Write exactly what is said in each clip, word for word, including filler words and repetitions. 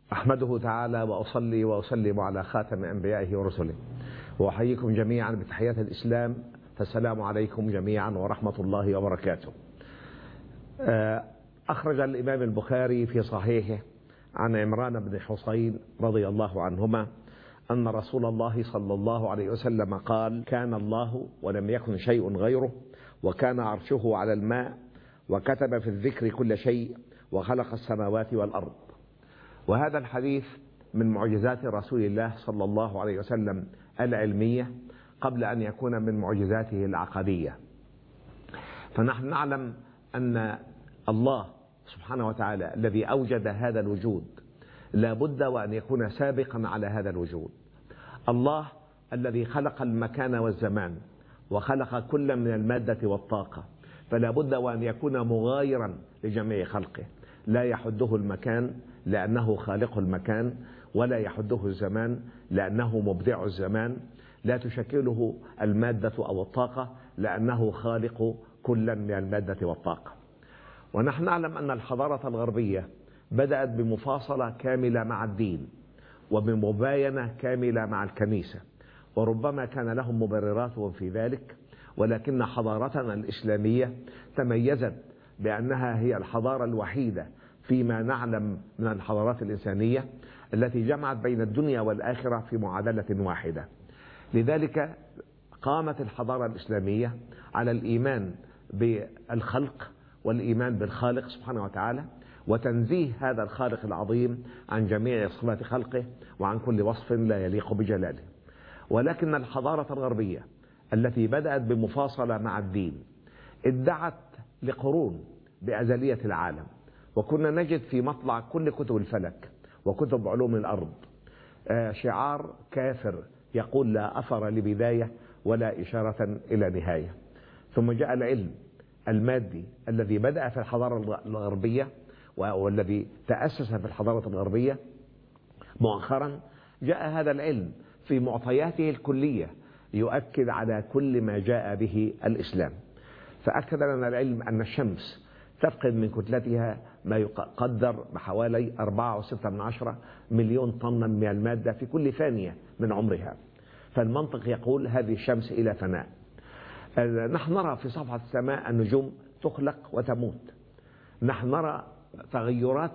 أحمده تعالى وأصلي وأسلم على خاتم أنبيائه ورسله، وأحييكم جميعا بتحيات الإسلام، فالسلام عليكم جميعا ورحمة الله وبركاته. أخرج الإمام البخاري في صحيحه عن عمران بن حسين رضي الله عنهما أن رسول الله صلى الله عليه وسلم قال: كان الله ولم يكن شيء غيره، وكان عرشه على الماء، وكتب في الذكر كل شيء، وخلق السماوات والأرض. وهذا الحديث من معجزات رسول الله صلى الله عليه وسلم العلمية قبل أن يكون من معجزاته العقدية. فنحن نعلم أن الله سبحانه وتعالى الذي أوجد هذا الوجود لا بد وأن يكون سابقا على هذا الوجود. الله الذي خلق المكان والزمان وخلق كل من المادة والطاقة، فلا بد وأن يكون مغايرا لجميع خلقه، لا يحده المكان لأنه خالق المكان، ولا يحده الزمان لأنه مبدع الزمان، لا تشكله المادة أو الطاقة لأنه خالق كل من المادة والطاقة. ونحن نعلم أن الحضارة الغربية بدأت بمفاصلة كاملة مع الدين وبمباينة كاملة مع الكنيسة، وربما كان لهم مبرراتهم في ذلك، ولكن حضارتنا الإسلامية تميزت بأنها هي الحضارة الوحيدة فيما نعلم من الحضارات الإنسانية التي جمعت بين الدنيا والآخرة في معادلة واحدة. لذلك قامت الحضارة الإسلامية على الإيمان بالخلق والإيمان بالخالق سبحانه وتعالى، وتنزيه هذا الخالق العظيم عن جميع صفات خلقه وعن كل وصف لا يليق بجلاله. ولكن الحضارة الغربية التي بدأت بمفاصلة مع الدين ادعت لقرون بأزلية العالم، وكنا نجد في مطلع كل كتب الفلك وكتب علوم الأرض شعار كافر يقول: لا أثر لبداية ولا إشارة إلى نهاية. ثم جاء العلم المادي الذي بدأ في الحضارة الغربية والذي تأسس في الحضارة الغربية. مؤخرا جاء هذا العلم في معطياته الكلية يؤكد على كل ما جاء به الإسلام، فأكد لنا العلم أن الشمس تفقد من كتلتها ما يقدر بحوالي أربعة وستة من عشرة مليون طنا من المادة في كل ثانية من عمرها، فالمنطق يقول هذه الشمس إلى فناء. نحن نرى في صفحة السماء النجوم تخلق وتموت، نحن نرى تغيرات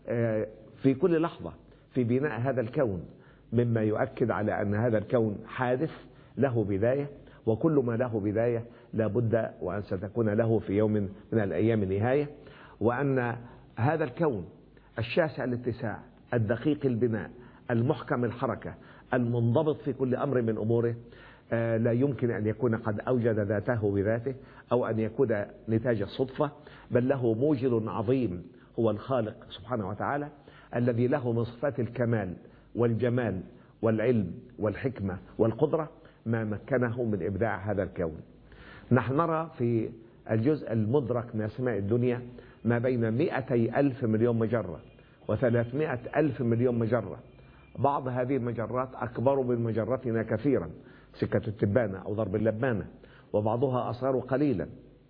في كل لحظة في بناء هذا الكون، مما يؤكد على أن هذا الكون حادث له بداية، وكل ما له بداية لا بد وأن ستكون له في يوم من الأيام نهاية، وأن هذا الكون الشاسع الاتساع الدقيق البناء المحكم الحركة المنضبط في كل أمر من أموره لا يمكن أن يكون قد أوجد ذاته بذاته أو أن يكون نتاج الصدفة، بل له موجد عظيم هو الخالق سبحانه وتعالى الذي له من صفات الكمال والجمال والعلم والحكمة والقدرة ما مكنه من إبداع هذا الكون. نحن نرى في الجزء المدرك من أسماء الدنيا ما بين مئتي ألف مليون مجرة وثلاثمائة ألف مليون مجرة. بعض هذه المجرات أكبر من مجرتنا كثيرا، سكة التبانة أو ضرب اللبانة، وبعضها أصغر قليلا.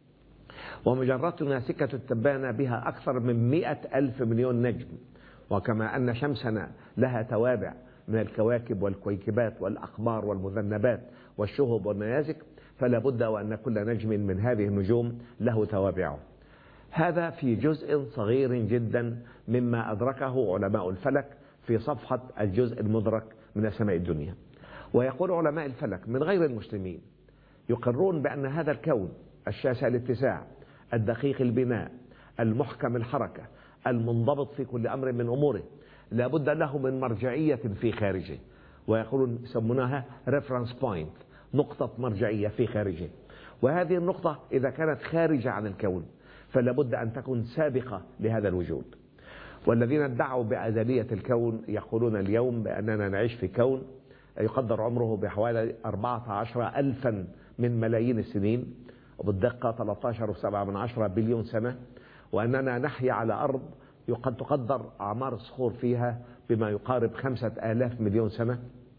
ومجرتنا سكة التبانة بها أكثر من مئة ألف مليون نجم، وكما أن شمسنا لها توابع من الكواكب والكويكبات والأقمار والمذنبات والشهب والنيازك، فلا بد وأن كل نجم من هذه النجوم له توابعه. هذا في جزء صغير جدا مما أدركه علماء الفلك في صفحة الجزء المدرك من أسماء الدنيا. ويقول علماء الفلك من غير المسلمين يقرون بأن هذا الكون الشاسع الاتساع الدقيق البناء المحكم الحركة المنضبط في كل أمر من أموره لا بد له من مرجعية في خارجه، ويقولون يسمونها reference point، نقطة مرجعية في خارجه. وهذه النقطة إذا كانت خارجة عن الكون فلا بد أن تكون سابقة لهذا الوجود. والذين ادعوا بأزلية الكون يقولون اليوم بأننا نعيش في كون يقدر عمره بحوالي أربعة عشر ألفا من ملايين السنين، وبالدقة ثلاثة عشر فاصلة سبعة من عشرة بليون سنة، وأننا نحيا على أرض قد تقدر أعمار الصخور فيها بما يقارب خمسة آلاف مليون سنة،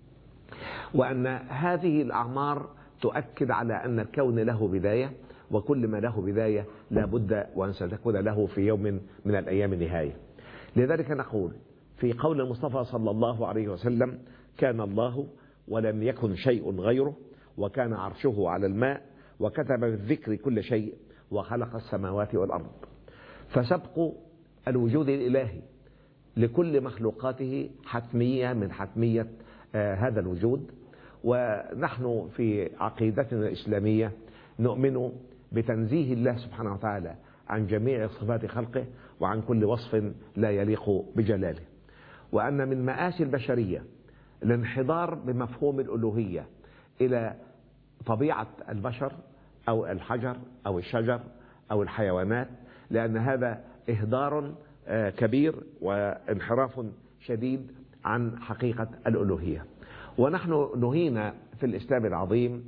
وأن هذه الأعمار تؤكد على أن الكون له بداية، وكل ما له بداية لا بد وأن ستكون له في يوم من الأيام نهاية. لذلك نقول في قول المصطفى صلى الله عليه وسلم: كان الله ولم يكن شيء غيره، وكان عرشه على الماء، وكتب بالذكر كل شيء، وخلق السماوات والأرض. فسبق الوجود الإلهي لكل مخلوقاته حتمية من حتمية آه هذا الوجود. ونحن في عقيدتنا الإسلامية نؤمن بتنزيه الله سبحانه وتعالى عن جميع صفات خلقه وعن كل وصف لا يليق بجلاله، وأن من مآسي البشرية الانحدار بمفهوم الألوهية إلى طبيعة البشر أو الحجر أو الشجر أو الحيوانات، لأن هذا إهدار كبير وانحراف شديد عن حقيقة الألوهية. ونحن نهينا في الإسلام العظيم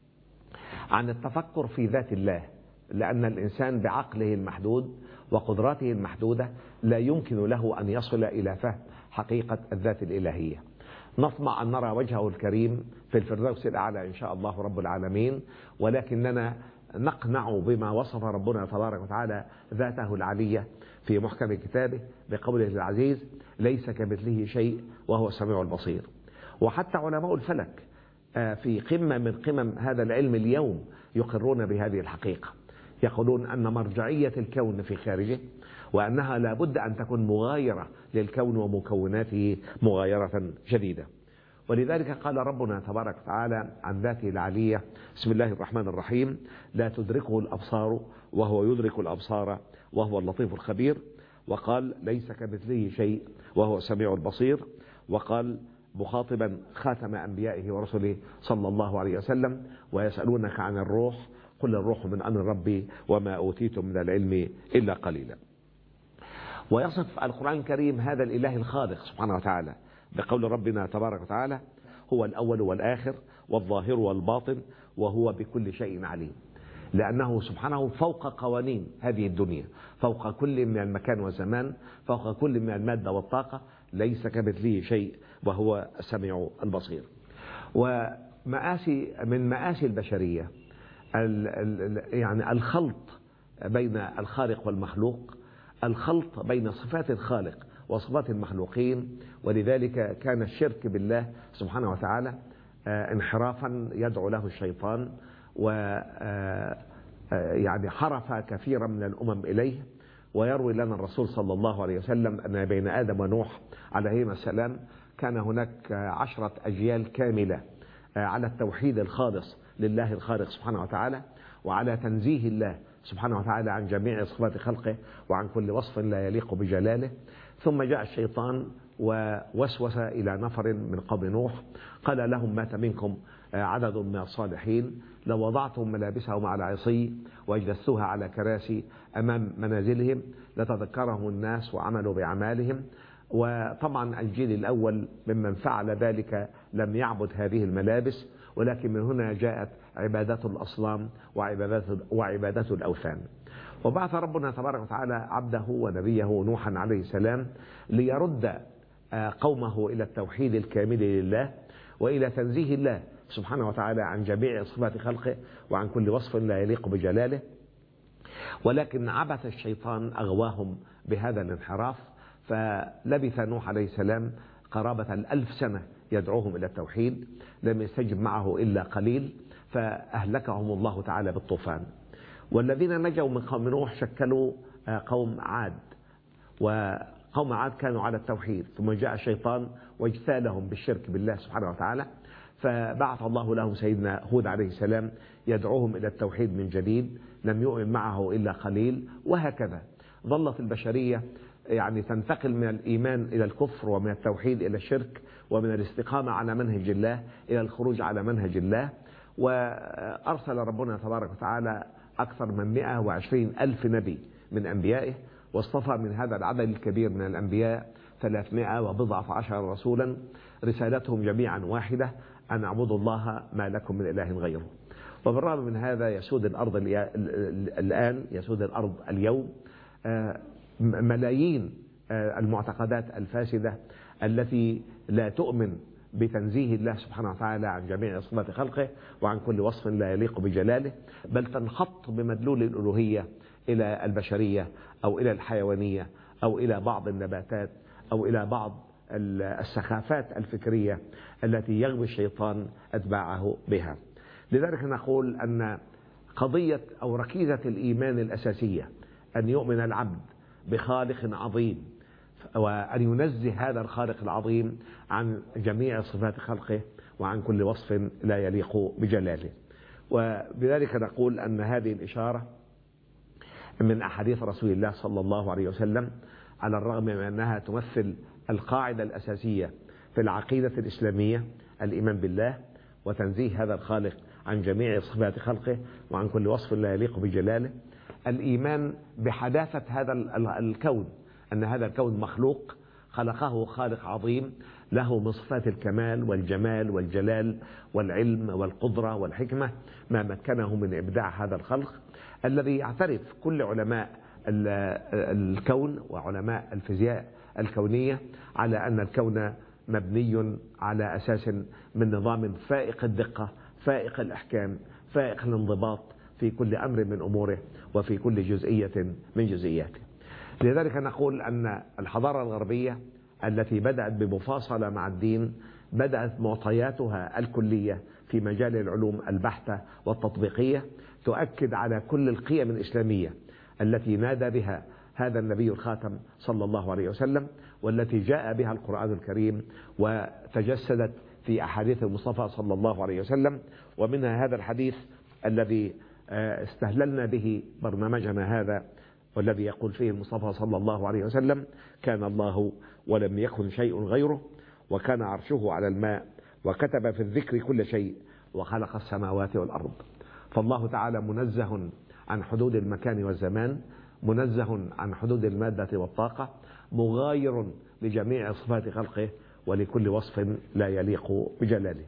عن التفكر في ذات الله، لأن الإنسان بعقله المحدود وقدراته المحدودة لا يمكن له أن يصل إلى فهم حقيقة الذات الإلهية. نطمع أن نرى وجهه الكريم في الفردوس الأعلى إن شاء الله رب العالمين، ولكننا نقنع بما وصف ربنا تبارك وتعالى ذاته العلية في محكم كتابه بقوله العزيز: ليس كمثله شيء وهو السميع البصير. وحتى علماء الفلك في قمة من قمم هذا العلم اليوم يقرون بهذه الحقيقة، يقولون أن مرجعية الكون في خارجه، وأنها لا بد أن تكون مغايرة للكون ومكوناته مغايرة شديدة. ولذلك قال ربنا تبارك وتعالى عن ذاته العلية: بسم الله الرحمن الرحيم: لا تدركه الأبصار وهو يدرك الأبصار وهو اللطيف الخبير. وقال: ليس كمثله شيء وهو السميع البصير. وقال مخاطبا خاتم أنبيائه ورسله صلى الله عليه وسلم: ويسألونك عن الروح قل الروح من أمر ربي وما أوتيتم من العلم إلا قليلا. ويصف القرآن الكريم هذا الإله الخالق سبحانه وتعالى بقول ربنا تبارك وتعالى: هو الأول والآخر والظاهر والباطن وهو بكل شيء عليم. لأنه سبحانه فوق قوانين هذه الدنيا، فوق كل من المكان والزمان، فوق كل من المادة والطاقة، ليس كمثله شيء وهو السميع البصير. ومآسي من مآسي البشرية يعني الخلط بين الخالق والمخلوق، الخلط بين صفات الخالق وصفات المخلوقين. ولذلك كان الشرك بالله سبحانه وتعالى انحرافا يدعو له الشيطان، و يعني حرف كثيرا من الأمم إليه. ويروي لنا الرسول صلى الله عليه وسلم أن بين آدم ونوح عليهما السلام كان هناك عشرة أجيال كاملة على التوحيد الخالص لله الخالق سبحانه وتعالى، وعلى تنزيه الله سبحانه وتعالى عن جميع صفات خلقه وعن كل وصف لا يليق بجلاله. ثم جاء الشيطان ووسوس إلى نفر من قوم نوح، قال لهم: مات منكم عدد من الصالحين، لو وضعتم ملابسهم على عصي واجلستوها على كراسي أمام منازلهم لتذكرهم الناس وعملوا بأعمالهم. وطبعا الجيل الأول ممن فعل ذلك لم يعبد هذه الملابس، ولكن من هنا جاءت عبادات الأصنام وعبادات, وعبادات الأوثان. وبعث ربنا تبارك وتعالى عبده ونبيه نوحا عليه السلام ليرد قومه إلى التوحيد الكامل لله وإلى تنزيه الله سبحانه وتعالى عن جميع صفات خلقه وعن كل وصف لا يليق بجلاله. ولكن عبث الشيطان أغواهم بهذا الانحراف، فلبث نوح عليه السلام قرابة الألف سنة يدعوهم إلى التوحيد، لم يستجب معه إلا قليل، فأهلكهم الله تعالى بالطوفان. والذين نجوا من قوم نوح شكلوا قوم عاد، وقوم عاد كانوا على التوحيد، ثم جاء الشيطان واجتالهم بالشرك بالله سبحانه وتعالى، فبعث الله لهم سيدنا هود عليه السلام يدعوهم إلى التوحيد من جديد، لم يؤمن معه إلا قليل. وهكذا ظلت البشرية يعني تنتقل من الإيمان إلى الكفر، ومن التوحيد إلى الشرك، ومن الاستقامة على منهج الله إلى الخروج على منهج الله. وأرسل ربنا تبارك وتعالى أكثر من مئة وعشرين ألف نبي من أنبيائه، واصطفى من هذا العدد الكبير من الأنبياء ثلاثمائة وبضعة عشر رسولا، رسالتهم جميعا واحدة: أن اعبدوا الله ما لكم من إله غيره. وبالرغم من هذا يسود الأرض الآن، يسود الأرض اليوم ملايين المعتقدات الفاسدة التي لا تؤمن بتنزيه الله سبحانه وتعالى عن جميع صفات خلقه وعن كل وصف لا يليق بجلاله، بل تنحط بمدلول الألوهية إلى البشرية أو إلى الحيوانية أو إلى بعض النباتات أو إلى بعض السخافات الفكرية التي يغوي الشيطان أتباعه بها. لذلك نقول أن قضية أو ركيزة الإيمان الأساسية أن يؤمن العبد بخالق عظيم، وأن ينزه هذا الخالق العظيم عن جميع صفات خلقه وعن كل وصف لا يليق بجلاله. وبذلك نقول أن هذه الإشارة من أحاديث رسول الله صلى الله عليه وسلم، على الرغم من أنها تمثل القاعدة الأساسية في العقيدة الإسلامية، الإيمان بالله وتنزيه هذا الخالق عن جميع صفات خلقه وعن كل وصف لا يليق بجلاله، الإيمان بحداثة هذا الكون، أن هذا الكون مخلوق خلقه خالق عظيم له من صفات الكمال والجمال والجلال والعلم والقدرة والحكمة ما مكنه من إبداع هذا الخلق، الذي يعترف كل علماء الكون وعلماء الفيزياء الكونية على أن الكون مبني على أساس من نظام فائق الدقة فائق الأحكام فائق الانضباط في كل أمر من أموره وفي كل جزئية من جزئياته. لذلك نقول أن الحضارة الغربية التي بدأت بمفاصلة مع الدين بدأت معطياتها الكلية في مجال العلوم البحتة والتطبيقية تؤكد على كل القيم الإسلامية التي نادى بها هذا النبي الخاتم صلى الله عليه وسلم، والتي جاء بها القرآن الكريم وتجسدت في أحاديث المصطفى صلى الله عليه وسلم. ومنها هذا الحديث الذي استهللنا به برنامجنا هذا، والذي يقول فيه المصطفى صلى الله عليه وسلم: كان الله ولم يكن شيء غيره، وكان عرشه على الماء، وكتب في الذكر كل شيء، وخلق السماوات والأرض. فالله تعالى منزه عن حدود المكان والزمان، منزه عن حدود المادة والطاقة، مغاير لجميع صفات خلقه ولكل وصف لا يليق بجلاله.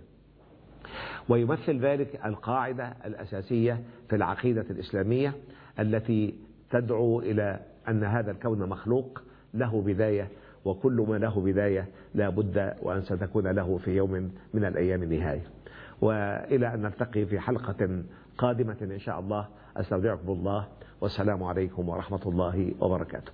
ويمثل ذلك القاعدة الأساسية في العقيدة الإسلامية التي تدعو إلى أن هذا الكون مخلوق له بداية، وكل ما له بداية لا بد وأن ستكون له في يوم من الأيام نهاية. وإلى أن نلتقي في حلقة قادمة إن شاء الله، أستودعكم الله، والسلام عليكم ورحمة الله وبركاته.